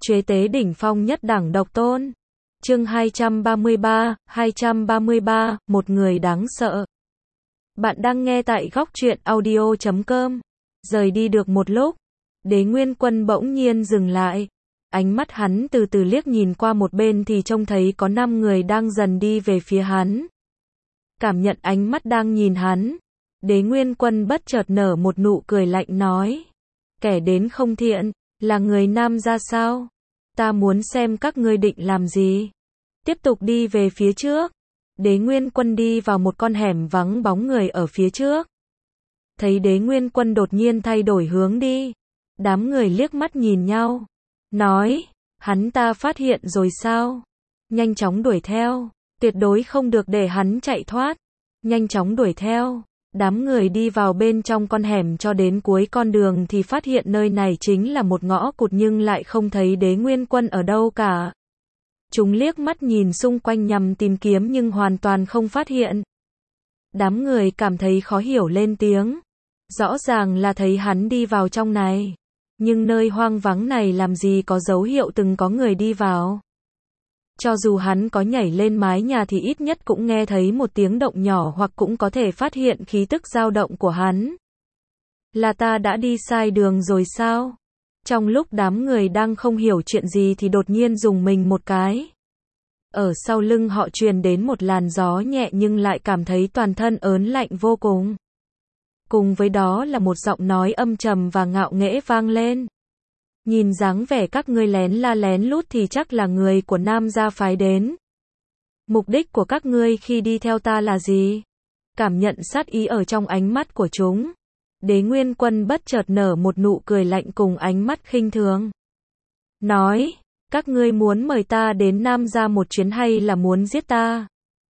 Chế tế đỉnh phong nhất đẳng độc tôn. Chương 233, một người đáng sợ. Bạn đang nghe tại góc truyện audio.com. Rời đi được một lúc, Đế Nguyên Quân bỗng nhiên dừng lại. Ánh mắt hắn từ từ liếc nhìn qua một bên thì trông thấy có 5 người đang dần đi về phía hắn. Cảm nhận ánh mắt đang nhìn hắn, Đế Nguyên Quân bất chợt nở một nụ cười lạnh nói: kẻ đến không thiện, là người Nam gia sao? Ta muốn xem các ngươi định làm gì. Tiếp tục đi về phía trước. Đế Nguyên Quân đi vào một con hẻm vắng bóng người ở phía trước. Thấy Đế Nguyên Quân đột nhiên thay đổi hướng đi, đám người liếc mắt nhìn nhau, nói: hắn ta phát hiện rồi sao? Nhanh chóng đuổi theo, tuyệt đối không được để hắn chạy thoát. Nhanh chóng đuổi theo. Đám người đi vào bên trong con hẻm cho đến cuối con đường thì phát hiện nơi này chính là một ngõ cụt nhưng lại không thấy Đế Nguyên Quân ở đâu cả. Chúng liếc mắt nhìn xung quanh nhằm tìm kiếm nhưng hoàn toàn không phát hiện. Đám người cảm thấy khó hiểu lên tiếng. Rõ ràng là thấy hắn đi vào trong này. Nhưng nơi hoang vắng này làm gì có dấu hiệu từng có người đi vào. Cho dù hắn có nhảy lên mái nhà thì ít nhất cũng nghe thấy một tiếng động nhỏ hoặc cũng có thể phát hiện khí tức dao động của hắn. Là ta đã đi sai đường rồi sao? Trong lúc đám người đang không hiểu chuyện gì thì đột nhiên rùng mình một cái. Ở sau lưng họ truyền đến một làn gió nhẹ nhưng lại cảm thấy toàn thân ớn lạnh vô cùng. Cùng với đó là một giọng nói âm trầm và ngạo nghễ vang lên. Nhìn dáng vẻ các ngươi lén la lén lút thì chắc là người của Nam gia phái đến. Mục đích của các ngươi khi đi theo ta là gì? Cảm nhận sát ý ở trong ánh mắt của chúng, Đế Nguyên Quân bất chợt nở một nụ cười lạnh cùng ánh mắt khinh thường. Nói: các ngươi muốn mời ta đến Nam gia một chuyến hay là muốn giết ta?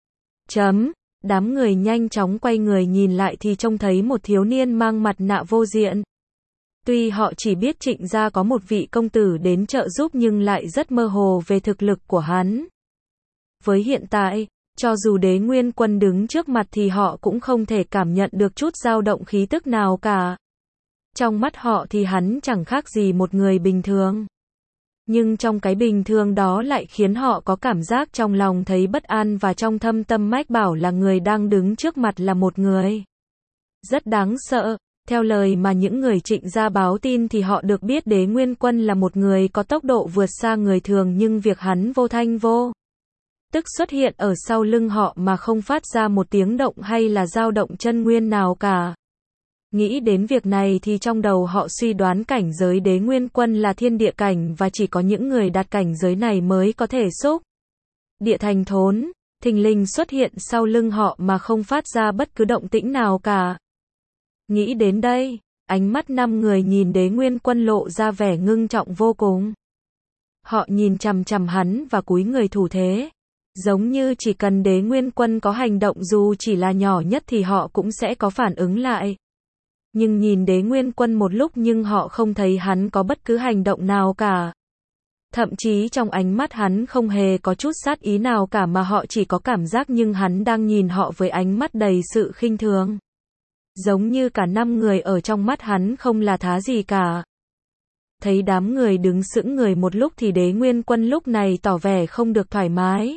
Đám người nhanh chóng quay người nhìn lại thì trông thấy một thiếu niên mang mặt nạ vô diện. Tuy họ chỉ biết Trịnh gia có một vị công tử đến trợ giúp nhưng lại rất mơ hồ về thực lực của hắn. Với hiện tại, cho dù Đế Nguyên Quân đứng trước mặt thì họ cũng không thể cảm nhận được chút dao động khí tức nào cả. Trong mắt họ thì hắn chẳng khác gì một người bình thường. Nhưng trong cái bình thường đó lại khiến họ có cảm giác trong lòng thấy bất an và trong thâm tâm mách bảo là người đang đứng trước mặt là một người rất đáng sợ. Theo lời mà những người Trịnh gia báo tin thì họ được biết Đế Nguyên Quân là một người có tốc độ vượt xa người thường nhưng việc hắn vô thanh vô tức xuất hiện ở sau lưng họ mà không phát ra một tiếng động hay là dao động chân nguyên nào cả. Nghĩ đến việc này thì trong đầu họ suy đoán cảnh giới Đế Nguyên Quân là thiên địa cảnh và chỉ có những người đạt cảnh giới này mới có thể xúc địa thành thốn, thình lình xuất hiện sau lưng họ mà không phát ra bất cứ động tĩnh nào cả. Nghĩ đến đây, ánh mắt 5 người nhìn Đế Nguyên Quân lộ ra vẻ ngưng trọng vô cùng. Họ nhìn chằm chằm hắn và cúi người thủ thế, giống như chỉ cần Đế Nguyên Quân có hành động dù chỉ là nhỏ nhất thì họ cũng sẽ có phản ứng lại. Nhưng nhìn Đế Nguyên Quân một lúc nhưng họ không thấy hắn có bất cứ hành động nào cả. Thậm chí trong ánh mắt hắn không hề có chút sát ý nào cả mà họ chỉ có cảm giác nhưng hắn đang nhìn họ với ánh mắt đầy sự khinh thường. Giống như cả 5 người ở trong mắt hắn không là thá gì cả. Thấy đám người đứng sững người một lúc thì Đế Nguyên Quân lúc này tỏ vẻ không được thoải mái.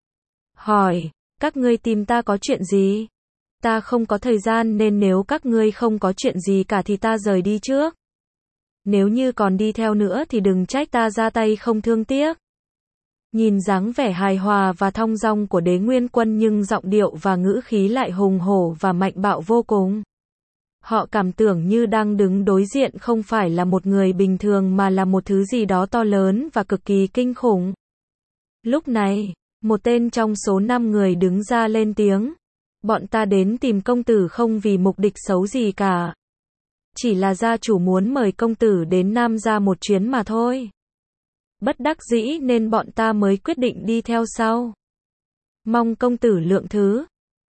Hỏi: các ngươi tìm ta có chuyện gì? Ta không có thời gian nên nếu các ngươi không có chuyện gì cả thì ta rời đi trước. Nếu như còn đi theo nữa thì đừng trách ta ra tay không thương tiếc. Nhìn dáng vẻ hài hòa và thong dong của Đế Nguyên Quân nhưng giọng điệu và ngữ khí lại hùng hổ và mạnh bạo vô cùng. Họ cảm tưởng như đang đứng đối diện không phải là một người bình thường mà là một thứ gì đó to lớn và cực kỳ kinh khủng. Lúc này, một tên trong số 5 người đứng ra lên tiếng. Bọn ta đến tìm công tử không vì mục đích xấu gì cả. Chỉ là gia chủ muốn mời công tử đến Nam gia một chuyến mà thôi. Bất đắc dĩ nên bọn ta mới quyết định đi theo sau. Mong công tử lượng thứ.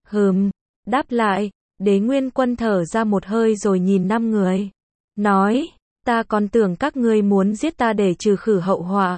Đáp lại, Đế Nguyên Quân thở ra một hơi rồi nhìn 5 người. Nói: ta còn tưởng các ngươi muốn giết ta để trừ khử hậu họa.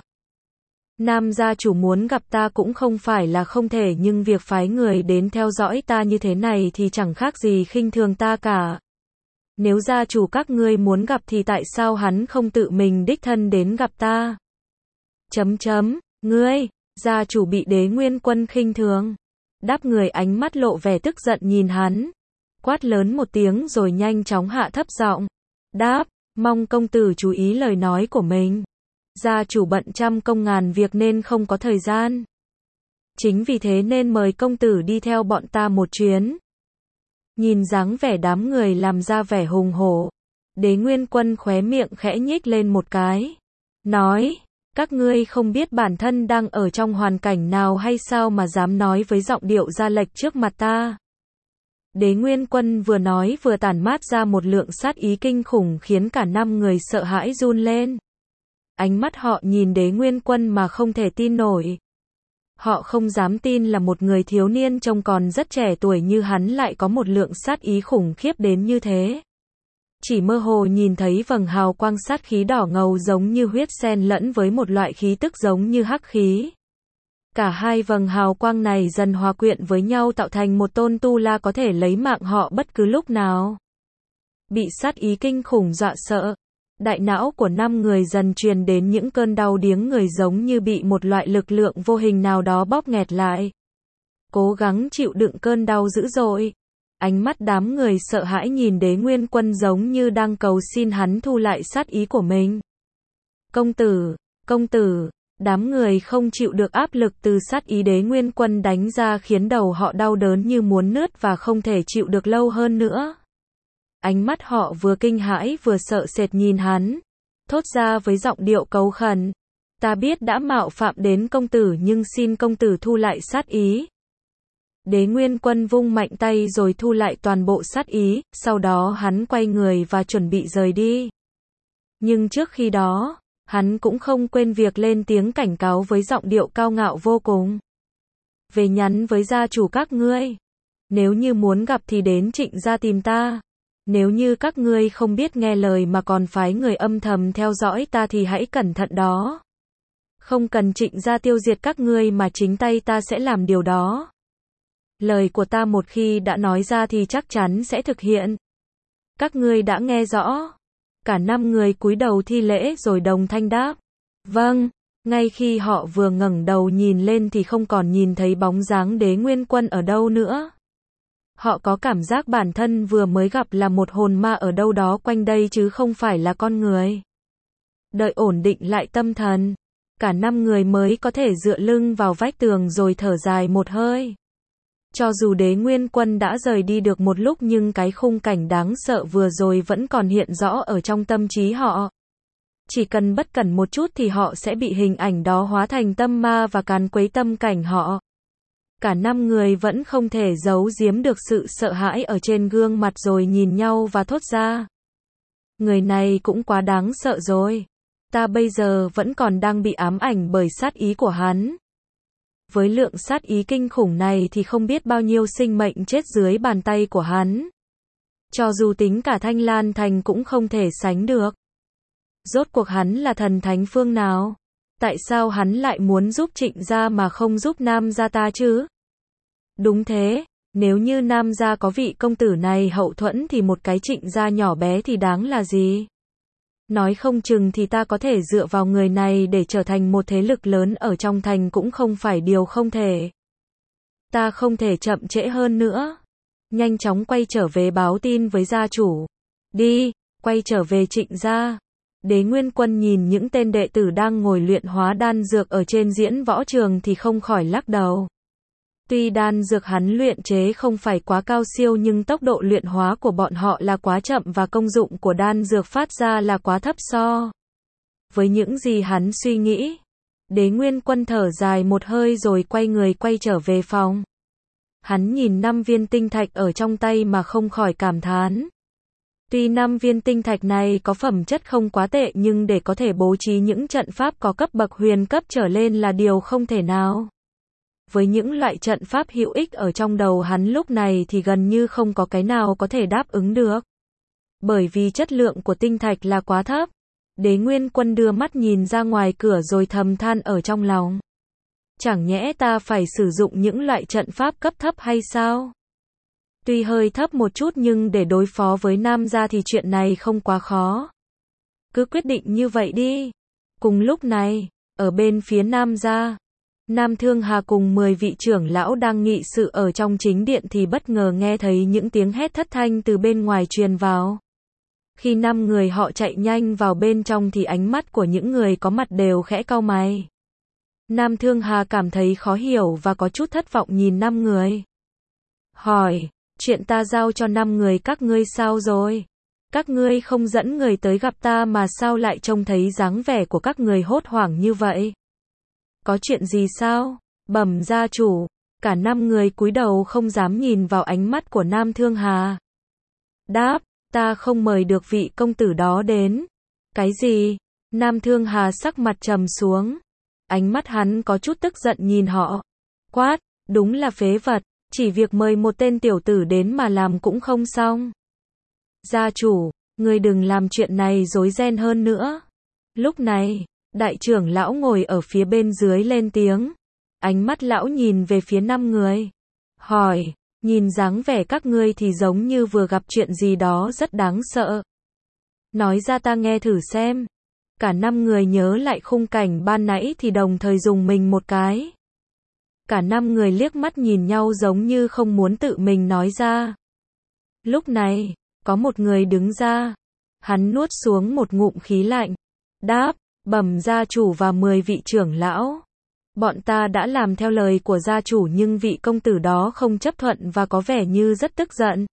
Nam gia chủ muốn gặp ta cũng không phải là không thể nhưng việc phái người đến theo dõi ta như thế này thì chẳng khác gì khinh thường ta cả. Nếu gia chủ các ngươi muốn gặp thì tại sao hắn không tự mình đích thân đến gặp ta? Ngươi, gia chủ bị Đế Nguyên Quân khinh thường. Đáp người ánh mắt lộ vẻ tức giận nhìn hắn. Quát lớn một tiếng rồi nhanh chóng hạ thấp giọng. Đáp, mong công tử chú ý lời nói của mình. Gia chủ bận trăm công ngàn việc nên không có thời gian. Chính vì thế nên mời công tử đi theo bọn ta một chuyến. Nhìn dáng vẻ đám người làm ra vẻ hùng hổ. Đế Nguyên Quân khóe miệng khẽ nhếch lên một cái. Nói, các ngươi không biết bản thân đang ở trong hoàn cảnh nào hay sao mà dám nói với giọng điệu ra lệch trước mặt ta. Đế Nguyên Quân vừa nói vừa tản mát ra một lượng sát ý kinh khủng khiến cả 5 người sợ hãi run lên. Ánh mắt họ nhìn Đế Nguyên Quân mà không thể tin nổi. Họ không dám tin là một người thiếu niên trông còn rất trẻ tuổi như hắn lại có một lượng sát ý khủng khiếp đến như thế. Chỉ mơ hồ nhìn thấy vầng hào quang sát khí đỏ ngầu giống như huyết xen lẫn với một loại khí tức giống như hắc khí. Cả hai vầng hào quang này dần hòa quyện với nhau tạo thành một tôn tu la có thể lấy mạng họ bất cứ lúc nào. Bị sát ý kinh khủng dọa sợ, đại não của 5 người dần truyền đến những cơn đau điếng người giống như bị một loại lực lượng vô hình nào đó bóp nghẹt lại. Cố gắng chịu đựng cơn đau dữ dội. Ánh mắt đám người sợ hãi nhìn Đế Nguyên Quân giống như đang cầu xin hắn thu lại sát ý của mình. Công tử, đám người không chịu được áp lực từ sát ý Đế Nguyên Quân đánh ra khiến đầu họ đau đớn như muốn nứt và không thể chịu được lâu hơn nữa. Ánh mắt họ vừa kinh hãi vừa sợ sệt nhìn hắn, thốt ra với giọng điệu cấu khẩn. Ta biết đã mạo phạm đến công tử nhưng xin công tử thu lại sát ý. Đế Nguyên Quân vung mạnh tay rồi thu lại toàn bộ sát ý, sau đó hắn quay người và chuẩn bị rời đi. Nhưng trước khi đó, hắn cũng không quên việc lên tiếng cảnh cáo với giọng điệu cao ngạo vô cùng. Về nhắn với gia chủ các ngươi. Nếu như muốn gặp thì đến Trịnh gia tìm ta. Nếu như các ngươi không biết nghe lời mà còn phái người âm thầm theo dõi ta thì hãy cẩn thận đó. Không cần Trịnh gia tiêu diệt các ngươi mà chính tay ta sẽ làm điều đó. Lời của ta một khi đã nói ra thì chắc chắn sẽ thực hiện. Các ngươi đã nghe rõ. Cả 5 người cúi đầu thi lễ rồi đồng thanh đáp. Vâng, ngay khi họ vừa ngẩng đầu nhìn lên thì không còn nhìn thấy bóng dáng Đế Nguyên Quân ở đâu nữa. Họ có cảm giác bản thân vừa mới gặp là một hồn ma ở đâu đó quanh đây chứ không phải là con người. Đợi ổn định lại tâm thần, cả 5 người mới có thể dựa lưng vào vách tường rồi thở dài một hơi. Cho dù Đế Nguyên Quân đã rời đi được một lúc nhưng cái khung cảnh đáng sợ vừa rồi vẫn còn hiện rõ ở trong tâm trí họ. Chỉ cần bất cẩn một chút thì họ sẽ bị hình ảnh đó hóa thành tâm ma và càn quấy tâm cảnh họ. Cả 5 người vẫn không thể giấu giếm được sự sợ hãi ở trên gương mặt rồi nhìn nhau và thốt ra. Người này cũng quá đáng sợ rồi. Ta bây giờ vẫn còn đang bị ám ảnh bởi sát ý của hắn. Với lượng sát ý kinh khủng này thì không biết bao nhiêu sinh mệnh chết dưới bàn tay của hắn. Cho dù tính cả Thanh Lan Thành cũng không thể sánh được. Rốt cuộc hắn là thần thánh phương nào? Tại sao hắn lại muốn giúp Trịnh gia mà không giúp Nam gia ta chứ? Đúng thế, nếu như Nam gia có vị công tử này hậu thuẫn thì một cái Trịnh gia nhỏ bé thì đáng là gì? Nói không chừng thì ta có thể dựa vào người này để trở thành một thế lực lớn ở trong thành cũng không phải điều không thể. Ta không thể chậm trễ hơn nữa. Nhanh chóng quay trở về báo tin với gia chủ. Đi, quay trở về Trịnh gia. Đế Nguyên Quân nhìn những tên đệ tử đang ngồi luyện hóa đan dược ở trên diễn võ trường thì không khỏi lắc đầu. Tuy đan dược hắn luyện chế không phải quá cao siêu nhưng tốc độ luyện hóa của bọn họ là quá chậm và công dụng của đan dược phát ra là quá thấp so với những gì hắn suy nghĩ. Đế Nguyên Quân thở dài một hơi rồi quay người quay trở về phòng. Hắn nhìn 5 viên tinh thạch ở trong tay mà không khỏi cảm thán. Tuy 5 viên tinh thạch này có phẩm chất không quá tệ nhưng để có thể bố trí những trận pháp có cấp bậc huyền cấp trở lên là điều không thể nào. Với những loại trận pháp hữu ích ở trong đầu hắn lúc này thì gần như không có cái nào có thể đáp ứng được. Bởi vì chất lượng của tinh thạch là quá thấp. Đế Nguyên Quân đưa mắt nhìn ra ngoài cửa rồi thầm than ở trong lòng. Chẳng nhẽ ta phải sử dụng những loại trận pháp cấp thấp hay sao? Tuy hơi thấp một chút nhưng để đối phó với Nam gia thì chuyện này không quá khó. Cứ quyết định như vậy đi. Cùng lúc này, Ở bên phía Nam gia, Nam Thương Hà cùng 10 vị trưởng lão đang nghị sự ở trong chính điện thì bất ngờ nghe thấy những tiếng hét thất thanh từ bên ngoài truyền vào. Khi 5 người họ chạy nhanh vào bên trong thì ánh mắt của những người có mặt đều khẽ cau mày. Nam Thương Hà cảm thấy khó hiểu và có chút thất vọng nhìn 5 người. Hỏi, chuyện ta giao cho 5 người các ngươi sao rồi? Các ngươi không dẫn người tới gặp ta mà sao lại trông thấy dáng vẻ của các người hốt hoảng như vậy? Có chuyện gì sao? Bẩm gia chủ, cả 5 người cúi đầu không dám nhìn vào ánh mắt của Nam Thương Hà. Đáp, ta không mời được vị công tử đó đến. Cái gì? Nam Thương Hà sắc mặt trầm xuống. Ánh mắt hắn có chút tức giận nhìn họ. Quát, đúng là phế vật, chỉ việc mời một tên tiểu tử đến mà làm cũng không xong. Gia chủ, ngươi đừng làm chuyện này rối ren hơn nữa. Lúc này, đại trưởng lão ngồi ở phía bên dưới lên tiếng. Ánh mắt lão nhìn về phía 5 người. Hỏi, nhìn dáng vẻ các ngươi thì giống như vừa gặp chuyện gì đó rất đáng sợ. Nói ra ta nghe thử xem. Cả 5 người nhớ lại khung cảnh ban nãy thì đồng thời rùng mình một cái. Cả 5 người liếc mắt nhìn nhau giống như không muốn tự mình nói ra. Lúc này, có một người đứng ra. Hắn nuốt xuống một ngụm khí lạnh. Đáp, bẩm gia chủ và 10 vị trưởng lão. Bọn ta đã làm theo lời của gia chủ nhưng vị công tử đó không chấp thuận và có vẻ như rất tức giận.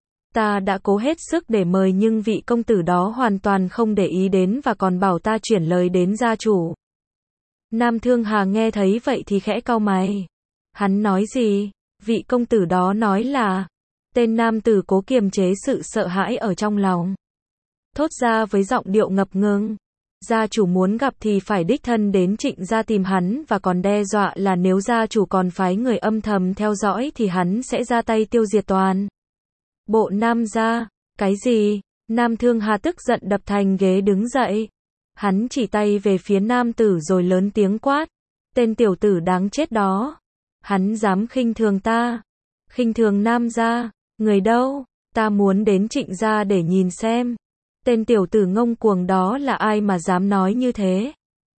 Ta đã cố hết sức để mời nhưng vị công tử đó hoàn toàn không để ý đến và còn bảo ta chuyển lời đến gia chủ. Nam Thương Hà nghe thấy vậy thì khẽ cau mày. Hắn nói gì? Vị công tử đó nói là... Tên nam tử cố kiềm chế sự sợ hãi ở trong lòng. Thốt ra với giọng điệu ngập ngừng. Gia chủ muốn gặp thì phải đích thân đến Trịnh gia tìm hắn và còn đe dọa là nếu gia chủ còn phái người âm thầm theo dõi thì hắn sẽ ra tay tiêu diệt toàn bộ Nam gia. Cái gì? Nam Thương Hà tức giận đập thành ghế đứng dậy. Hắn chỉ tay về phía nam tử rồi lớn tiếng quát. Tên tiểu tử đáng chết đó. Hắn dám khinh thường ta. Khinh thường Nam gia. Người đâu? Ta muốn đến Trịnh gia để nhìn xem. Tên tiểu tử ngông cuồng đó là ai mà dám nói như thế?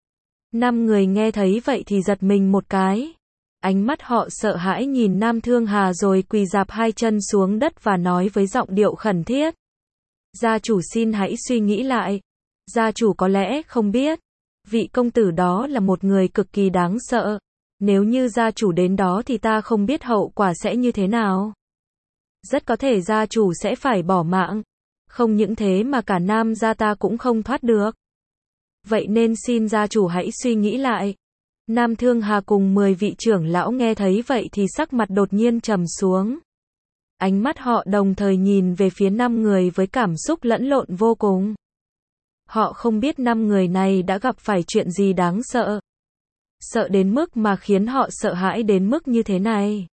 5 người nghe thấy vậy thì giật mình một cái. Ánh mắt họ sợ hãi nhìn Nam Thương Hà rồi quỳ rạp hai chân xuống đất và nói với giọng điệu khẩn thiết. Gia chủ xin hãy suy nghĩ lại. Gia chủ có lẽ không biết. Vị công tử đó là một người cực kỳ đáng sợ. Nếu như gia chủ đến đó thì ta không biết hậu quả sẽ như thế nào. Rất có thể gia chủ sẽ phải bỏ mạng. Không những thế mà cả Nam gia ta cũng không thoát được. Vậy nên xin gia chủ hãy suy nghĩ lại. Nam Thương Hà cùng 10 vị trưởng lão nghe thấy vậy thì sắc mặt đột nhiên trầm xuống. Ánh mắt họ đồng thời nhìn về phía 5 người với cảm xúc lẫn lộn vô cùng. Họ không biết 5 người này đã gặp phải chuyện gì đáng sợ. Sợ đến mức mà khiến họ sợ hãi đến mức như thế này.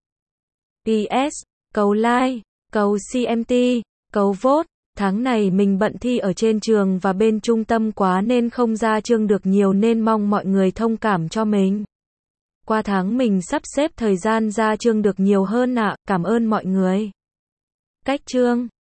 PS, cầu like, cầu CMT, cầu vote. Tháng này mình bận thi ở trên trường và bên trung tâm quá nên không ra chương được nhiều nên mong mọi người thông cảm cho mình. Qua tháng mình sắp xếp thời gian ra chương được nhiều hơn ạ, cảm ơn mọi người. Cách chương